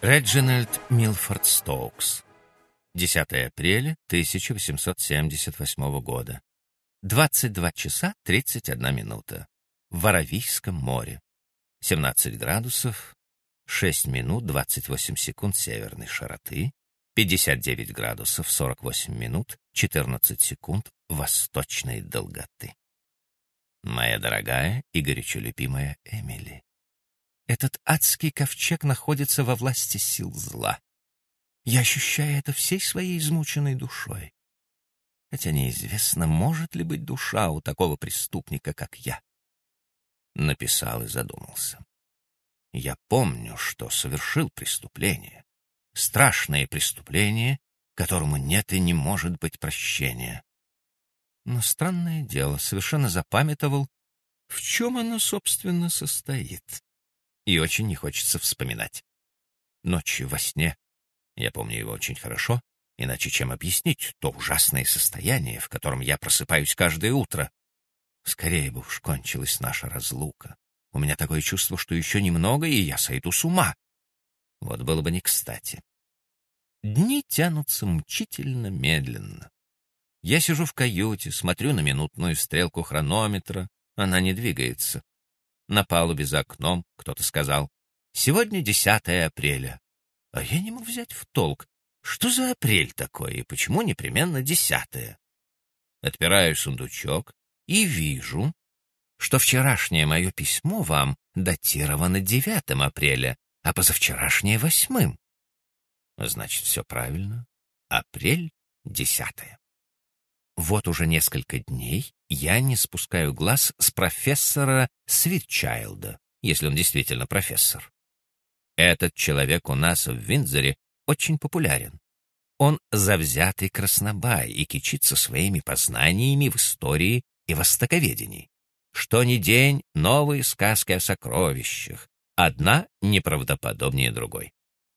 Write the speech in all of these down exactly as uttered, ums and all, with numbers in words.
Реджинальд Милфорд Стоукс. десятое апреля тысяча восемьсот семьдесят восьмого года. двадцать два часа тридцать одна минута. В Аравийском море. семнадцать градусов, шесть минут двадцать восемь секунд северной широты, пятьдесят девять градусов сорок восемь минут четырнадцать секунд восточной долготы. Моя дорогая и горячо любимая Эмили, этот адский ковчег находится во власти сил зла. Я ощущаю это всей своей измученной душой. Хотя неизвестно, может ли быть душа у такого преступника, как я. Написал и задумался. Я помню, что совершил преступление. Страшное преступление, которому нет и не может быть прощения. Но странное дело, совершенно запамятовал, в чем оно, собственно, состоит. И очень не хочется вспоминать. Ночью во сне, я помню его очень хорошо, иначе чем объяснить то ужасное состояние, в котором я просыпаюсь каждое утро. Скорее бы уж кончилась наша разлука. У меня такое чувство, что еще немного, и я сойду с ума. Вот было бы не кстати. Дни тянутся мучительно медленно. Я сижу в каюте, смотрю на минутную стрелку хронометра, она не двигается. На палубе за окном кто-то сказал: «Сегодня десятое апреля». А я не мог взять в толк, что за апрель такой и почему непременно десятое. Отпираю сундучок и вижу, что вчерашнее мое письмо вам датировано девятым апреля, а позавчерашнее — восьмым. Значит, все правильно. Апрель — десятое. Вот уже несколько дней я не спускаю глаз с профессора Свитчайлда, если он действительно профессор. Этот человек у нас в Виндзоре очень популярен. Он завзятый краснобай и кичится своими познаниями в истории и востоковедении. Что ни день новые сказки о сокровищах, одна неправдоподобнее другой.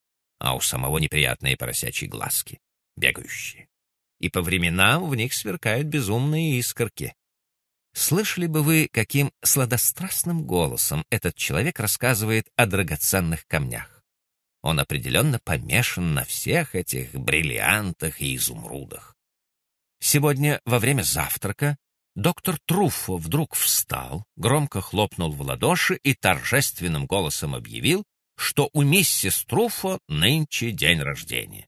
А у самого неприятные поросячьи глазки, бегающие. И по временам в них сверкают безумные искорки. Слышали бы вы, каким сладострастным голосом этот человек рассказывает о драгоценных камнях. Он определенно помешан на всех этих бриллиантах и изумрудах. Сегодня во время завтрака доктор Труффо вдруг встал, громко хлопнул в ладоши и торжественным голосом объявил, что у миссис Труффо нынче день рождения.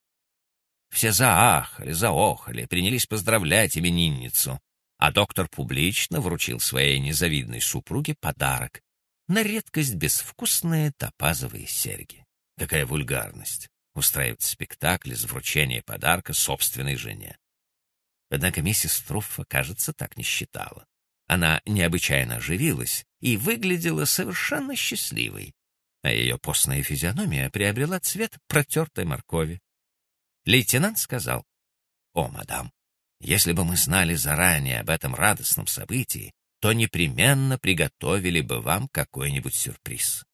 Все заахали, заохали, принялись поздравлять именинницу, а доктор публично вручил своей незавидной супруге подарок — на редкость безвкусные топазовые серьги. Какая вульгарность — устраивать спектакль из вручения подарка собственной жене. Однако миссис Труффо, кажется, так не считала. Она необычайно оживилась и выглядела совершенно счастливой, а ее постная физиономия приобрела цвет протертой моркови. Лейтенант сказал: «О, мадам, если бы мы знали заранее об этом радостном событии, то непременно приготовили бы вам какой-нибудь сюрприз.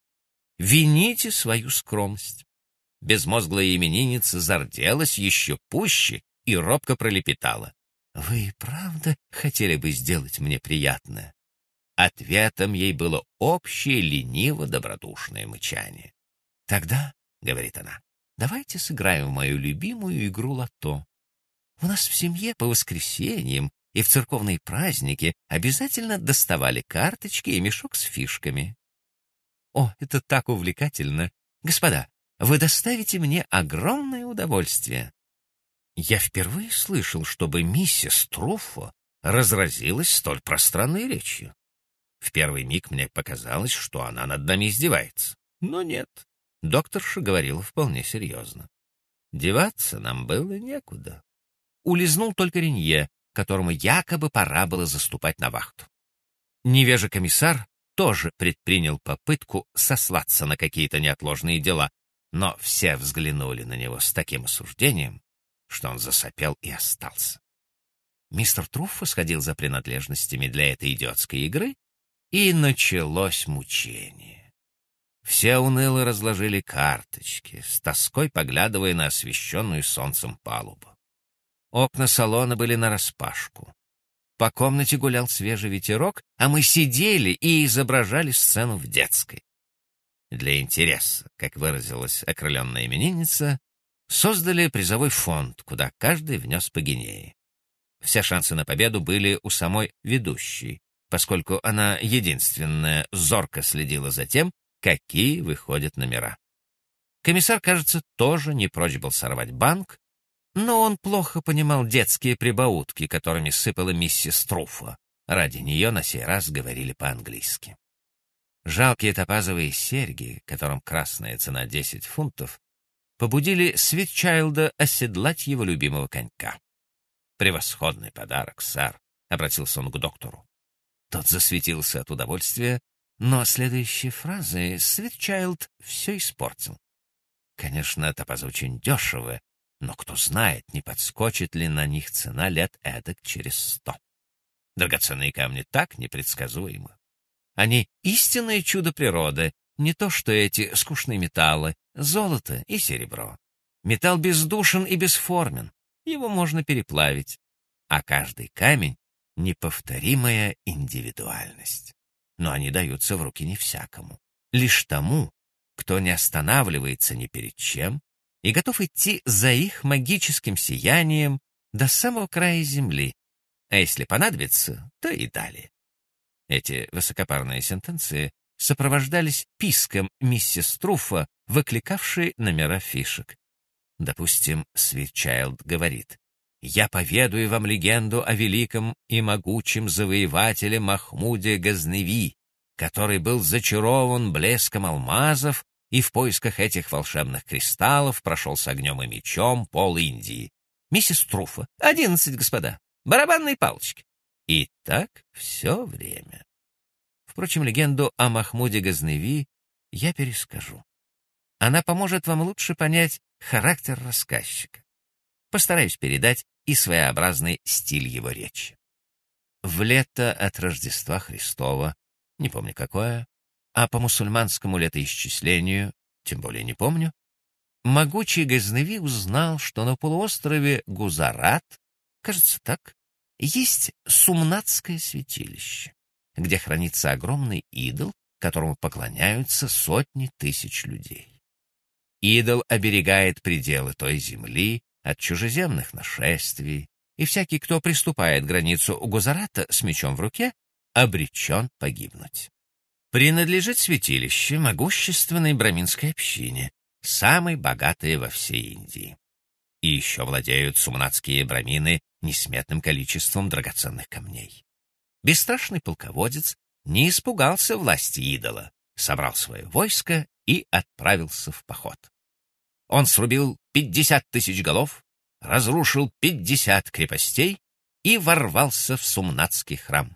Вините свою скромность». Безмозглая именинница зарделась еще пуще и робко пролепетала: «Вы и правда хотели бы сделать мне приятное?» Ответом ей было общее лениво-добродушное мычание. «Тогда, — говорит она, — давайте сыграем в мою любимую игру лото. У нас в семье по воскресеньям и в церковные праздники обязательно доставали карточки и мешок с фишками. О, это так увлекательно! Господа, вы доставите мне огромное удовольствие». Я впервые слышал, чтобы миссис Труффо разразилась столь пространной речью. В первый миг мне показалось, что она над нами издевается. Но нет, докторша говорила вполне серьезно. Деваться нам было некуда. Улизнул только Ренье, которому якобы пора было заступать на вахту. Невежа комиссар тоже предпринял попытку сослаться на какие-то неотложные дела, но все взглянули на него с таким осуждением, что он засопел и остался. Мистер Труффо сходил за принадлежностями для этой идиотской игры, и началось мучение. Все уныло разложили карточки, с тоской поглядывая на освещенную солнцем палубу. Окна салона были нараспашку. По комнате гулял свежий ветерок, а мы сидели и изображали сцену в детской. для интереса, как выразилась окрыленная именинница, создали призовой фонд, куда каждый внес по гинее. Все шансы на победу были у самой ведущей, поскольку она единственная зорко следила за тем, какие выходят номера. Комиссар, кажется, тоже не прочь был сорвать банк, но он плохо понимал детские прибаутки, которыми сыпала миссис Труффо. Ради нее на сей раз говорили по-английски. Жалкие топазовые серьги, которым красная цена десять фунтов, побудили Свитчайлда оседлать его любимого конька. «Превосходный подарок, сэр», — обратился он к доктору. Тот засветился от удовольствия, но следующей фразой Свитчайлд все испортил. Конечно, топазы очень дешевы, но кто знает, не подскочит ли на них цена лет эдак через сто. Драгоценные камни так непредсказуемы. Они истинное чудо природы, не то что эти скучные металлы, золото и серебро. Металл бездушен и бесформен, его можно переплавить, а каждый камень — неповторимая индивидуальность. Но они даются в руки не всякому, лишь тому, кто не останавливается ни перед чем и готов идти за их магическим сиянием до самого края земли, а если понадобится, то и далее. Эти высокопарные сентенции сопровождались писком миссис Труффо, выкликавшей номера фишек. Допустим, Свитчайлд говорит: «Я поведаю вам легенду о великом и могучем завоевателе Махмуде Газневи, который был зачарован блеском алмазов и в поисках этих волшебных кристаллов прошел с огнем и мечом пол Индии. Миссис Труффо: одиннадцать, господа, барабанные палочки». И так все время. Впрочем, легенду о Махмуде Газневи я перескажу. Она поможет вам лучше понять характер рассказчика. Постараюсь передать и своеобразный стиль его речи. В лето от Рождества Христова, не помню какое, а по мусульманскому летоисчислению, тем более не помню, могучий Газневи узнал, что на полуострове Гузарат, кажется так, есть Сумнатское святилище, где хранится огромный идол, которому поклоняются сотни тысяч людей. Идол оберегает пределы той земли от чужеземных нашествий, и всякий, кто приступает к границу Гузарата с мечом в руке, обречен погибнуть. Принадлежит святилище могущественной браминской общине, самой богатой во всей Индии. И еще владеют сумнатские брамины несметным количеством драгоценных камней. Бесстрашный полководец не испугался власти идола, собрал свое войско и отправился в поход. Он срубил пятьдесят тысяч голов, разрушил пятьдесят крепостей и ворвался в Сумнатский храм.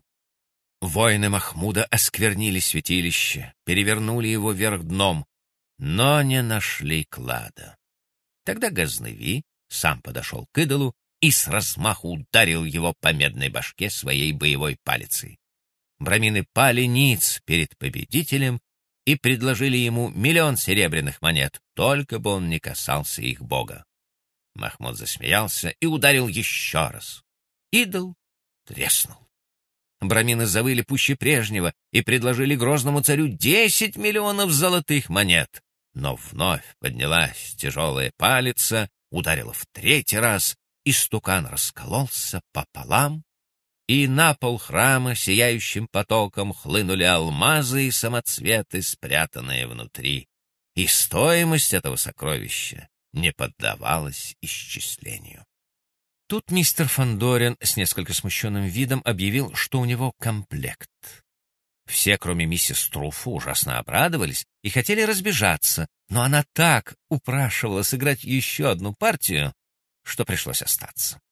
Воины Махмуда осквернили святилище, перевернули его вверх дном, но не нашли клада. Тогда Газневи сам подошел к идолу и с размаху ударил его по медной башке своей боевой палицей. Брамины пали ниц перед победителем и предложили ему миллион серебряных монет, только бы он не касался их бога. Махмуд засмеялся и ударил еще раз. Идол треснул. Брамины завыли пуще прежнего и предложили грозному царю десять миллионов золотых монет. Но вновь поднялась тяжелая палица, ударила в третий раз, истукан раскололся пополам, и на пол храма сияющим потоком хлынули алмазы и самоцветы, спрятанные внутри. И стоимость этого сокровища не поддавалась исчислению. Тут мистер Фандорин с несколько смущенным видом объявил, что у него комплект. Все, кроме миссис Труффо, ужасно обрадовались и хотели разбежаться, но она так упрашивала сыграть еще одну партию, что пришлось остаться.